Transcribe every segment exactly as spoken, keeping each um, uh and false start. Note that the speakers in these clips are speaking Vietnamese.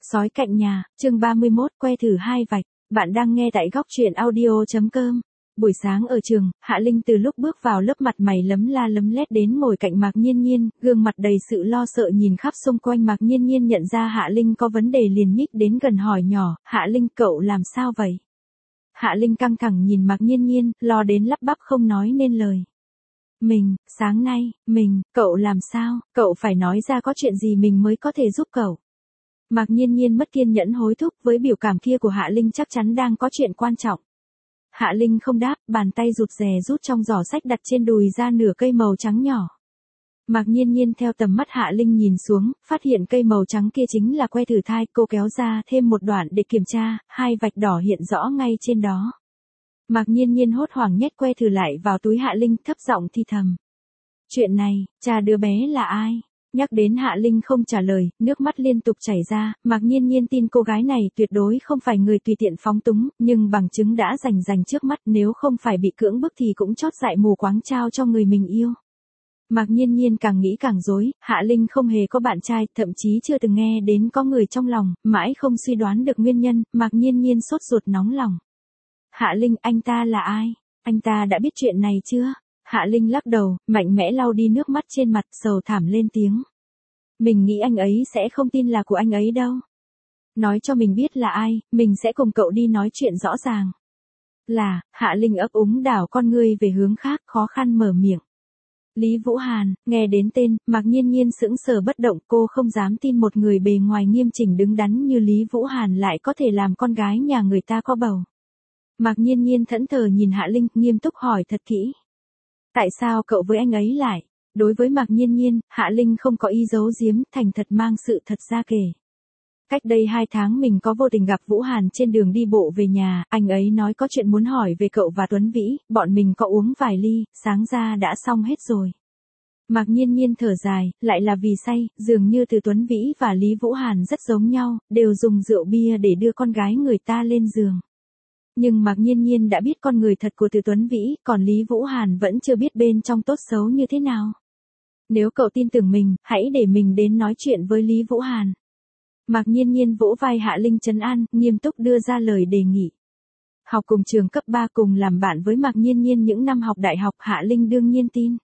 Sói cạnh nhà, chương ba mươi mốt, que thử hai vạch. Bạn đang nghe tại góc truyện audio.com. Buổi sáng ở trường, Hạ Linh từ lúc bước vào lớp mặt mày lấm la lấm lét đến ngồi cạnh Mạc Nhiên Nhiên, gương mặt đầy sự lo sợ nhìn khắp xung quanh. Mạc Nhiên Nhiên nhận ra Hạ Linh có vấn đề liền nhích đến gần hỏi nhỏ, Hạ Linh cậu làm sao vậy? Hạ Linh căng thẳng nhìn Mạc Nhiên Nhiên, lo đến lắp bắp không nói nên lời. Mình, sáng nay, mình, cậu làm sao, cậu phải nói ra có chuyện gì mình mới có thể giúp cậu. Mạc Nhiên Nhiên mất kiên nhẫn hối thúc với biểu cảm kia của Hạ Linh chắc chắn đang có chuyện quan trọng. Hạ Linh không đáp, bàn tay rụt rè rút trong giỏ sách đặt trên đùi ra nửa cây màu trắng nhỏ. Mạc Nhiên Nhiên theo tầm mắt Hạ Linh nhìn xuống, phát hiện cây màu trắng kia chính là que thử thai, cô kéo ra thêm một đoạn để kiểm tra, hai vạch đỏ hiện rõ ngay trên đó. Mạc Nhiên Nhiên hốt hoảng nhét que thử lại vào túi Hạ Linh, thấp giọng thì thầm. Chuyện này, cha đứa bé là ai? Nhắc đến Hạ Linh không trả lời, nước mắt liên tục chảy ra, Mạc Nhiên Nhiên tin cô gái này tuyệt đối không phải người tùy tiện phóng túng, nhưng bằng chứng đã rành rành trước mắt, nếu không phải bị cưỡng bức thì cũng chót dại mù quáng trao cho người mình yêu. Mạc Nhiên Nhiên càng nghĩ càng rối, Hạ Linh không hề có bạn trai, thậm chí chưa từng nghe đến có người trong lòng, mãi không suy đoán được nguyên nhân, Mạc Nhiên Nhiên sốt ruột nóng lòng. Hạ Linh, anh ta là ai? Anh ta đã biết chuyện này chưa? Hạ Linh lắc đầu, mạnh mẽ lau đi nước mắt trên mặt, sầu thảm lên tiếng. Mình nghĩ anh ấy sẽ không tin là của anh ấy đâu. Nói cho mình biết là ai, mình sẽ cùng cậu đi nói chuyện rõ ràng. Là, Hạ Linh ấp úng đảo con ngươi về hướng khác, khó khăn mở miệng. Lý Vũ Hàn, nghe đến tên, Mạc Nhiên Nhiên sững sờ bất động, cô không dám tin một người bề ngoài nghiêm chỉnh đứng đắn như Lý Vũ Hàn lại có thể làm con gái nhà người ta có bầu. Mạc Nhiên Nhiên thẫn thờ nhìn Hạ Linh, nghiêm túc hỏi thật kỹ. Tại sao cậu với anh ấy lại? Đối với Mạc Nhiên Nhiên, Hạ Linh không có ý giấu giếm, thành thật mang sự thật ra kể. Cách đây hai tháng mình có vô tình gặp Vũ Hàn trên đường đi bộ về nhà, anh ấy nói có chuyện muốn hỏi về cậu và Tuấn Vĩ, bọn mình có uống vài ly, sáng ra đã xong hết rồi. Mạc Nhiên Nhiên thở dài, lại là vì say, dường như từ Tuấn Vĩ và Lý Vũ Hàn rất giống nhau, đều dùng rượu bia để đưa con gái người ta lên giường. Nhưng Mạc Nhiên Nhiên đã biết con người thật của Từ Tuấn Vĩ, còn Lý Vũ Hàn vẫn chưa biết bên trong tốt xấu như thế nào. Nếu cậu tin tưởng mình, hãy để mình đến nói chuyện với Lý Vũ Hàn. Mạc Nhiên Nhiên vỗ vai Hạ Linh trấn an, nghiêm túc đưa ra lời đề nghị. Học cùng trường cấp ba cùng làm bạn với Mạc Nhiên Nhiên những năm học đại học, Hạ Linh đương nhiên tin.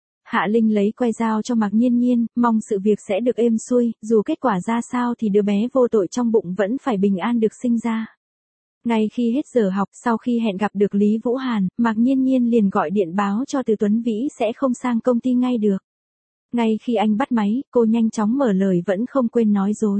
Hạ Linh lấy que dao cho Mạc Nhiên Nhiên, mong sự việc sẽ được êm xuôi, dù kết quả ra sao thì đứa bé vô tội trong bụng vẫn phải bình an được sinh ra. Ngay khi hết giờ học, sau khi hẹn gặp được Lý Vũ Hàn, Mạc Nhiên Nhiên liền gọi điện báo cho Từ Tuấn Vĩ sẽ không sang công ty ngay được. Ngay khi anh bắt máy, cô nhanh chóng mở lời vẫn không quên nói dối.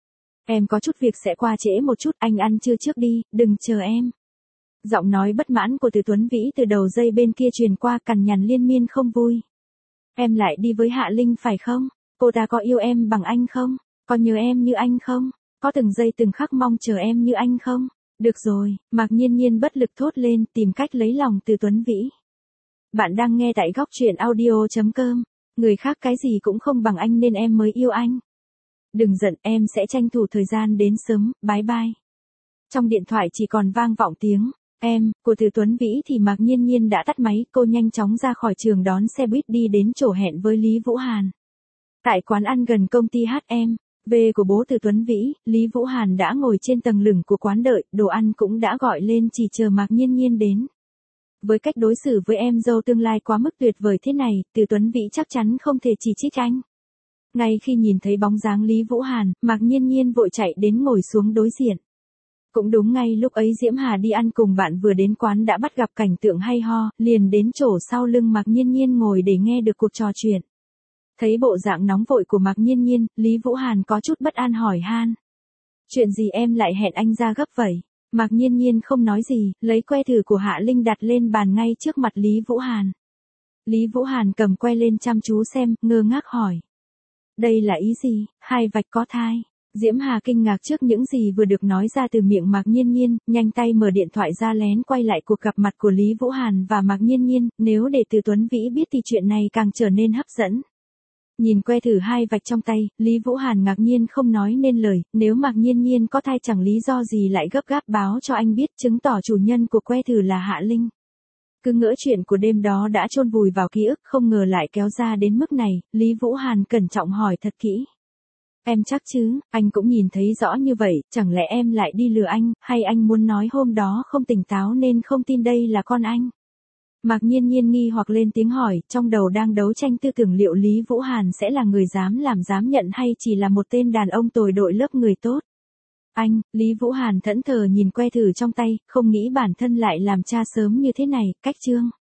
Em có chút việc sẽ qua trễ một chút, anh ăn trưa trước đi, đừng chờ em. Giọng nói bất mãn của Từ Tuấn Vĩ từ đầu dây bên kia truyền qua, cằn nhằn liên miên không vui. Em lại đi với Hạ Linh phải không? Cô ta có yêu em bằng anh không? Có nhớ em như anh không? Có từng giây từng khắc mong chờ em như anh không? Được rồi, Mạc Nhiên Nhiên bất lực thốt lên, tìm cách lấy lòng Từ Tuấn Vĩ. Bạn đang nghe tại góc truyện audio.com. Người khác cái gì cũng không bằng anh nên em mới yêu anh. Đừng giận, em sẽ tranh thủ thời gian đến sớm, bye bye. Trong điện thoại chỉ còn vang vọng tiếng em của Từ Tuấn Vĩ thì Mạc Nhiên Nhiên đã tắt máy, cô nhanh chóng ra khỏi trường đón xe buýt đi đến chỗ hẹn với Lý Vũ Hàn. Tại quán ăn gần công ty hát em vê của bố Từ Tuấn Vĩ, Lý Vũ Hàn đã ngồi trên tầng lửng của quán đợi, đồ ăn cũng đã gọi lên chỉ chờ Mạc Nhiên Nhiên đến. Với cách đối xử với em dâu tương lai quá mức tuyệt vời thế này, Từ Tuấn Vĩ chắc chắn không thể chỉ trích anh. Ngay khi nhìn thấy bóng dáng Lý Vũ Hàn, Mạc Nhiên Nhiên vội chạy đến ngồi xuống đối diện. Cũng đúng ngay lúc ấy Diễm Hà đi ăn cùng bạn vừa đến quán đã bắt gặp cảnh tượng hay ho, liền đến chỗ sau lưng Mạc Nhiên Nhiên ngồi để nghe được cuộc trò chuyện. Thấy bộ dạng nóng vội của Mạc Nhiên Nhiên, Lý Vũ Hàn có chút bất an hỏi han. Chuyện gì em lại hẹn anh ra gấp vậy? Mạc Nhiên Nhiên không nói gì, lấy que thử của Hạ Linh đặt lên bàn ngay trước mặt Lý Vũ Hàn. Lý Vũ Hàn cầm que lên chăm chú xem, ngơ ngác hỏi. Đây là ý gì? Hai vạch có thai. Diễm Hà kinh ngạc trước những gì vừa được nói ra từ miệng Mạc Nhiên Nhiên, nhanh tay mở điện thoại ra lén quay lại cuộc gặp mặt của Lý Vũ Hàn và Mạc Nhiên Nhiên, nếu để Từ Tuấn Vĩ biết thì chuyện này càng trở nên hấp dẫn. Nhìn que thử hai vạch trong tay, Lý Vũ Hàn ngạc nhiên không nói nên lời, nếu Mạc Nhiên Nhiên có thai chẳng lý do gì lại gấp gáp báo cho anh biết, chứng tỏ chủ nhân của que thử là Hạ Linh. Cứ ngỡ chuyện của đêm đó đã chôn vùi vào ký ức, không ngờ lại kéo ra đến mức này, Lý Vũ Hàn cẩn trọng hỏi thật kỹ. Em chắc chứ, anh cũng nhìn thấy rõ như vậy, chẳng lẽ em lại đi lừa anh, hay anh muốn nói hôm đó không tỉnh táo nên không tin đây là con anh? Mạc Nhiên Nhiên nghi hoặc lên tiếng hỏi, trong đầu đang đấu tranh tư tưởng liệu Lý Vũ Hàn sẽ là người dám làm dám nhận hay chỉ là một tên đàn ông tồi đội lớp người tốt. Anh, Lý Vũ Hàn thẫn thờ nhìn que thử trong tay, không nghĩ bản thân lại làm cha sớm như thế này, cách chương.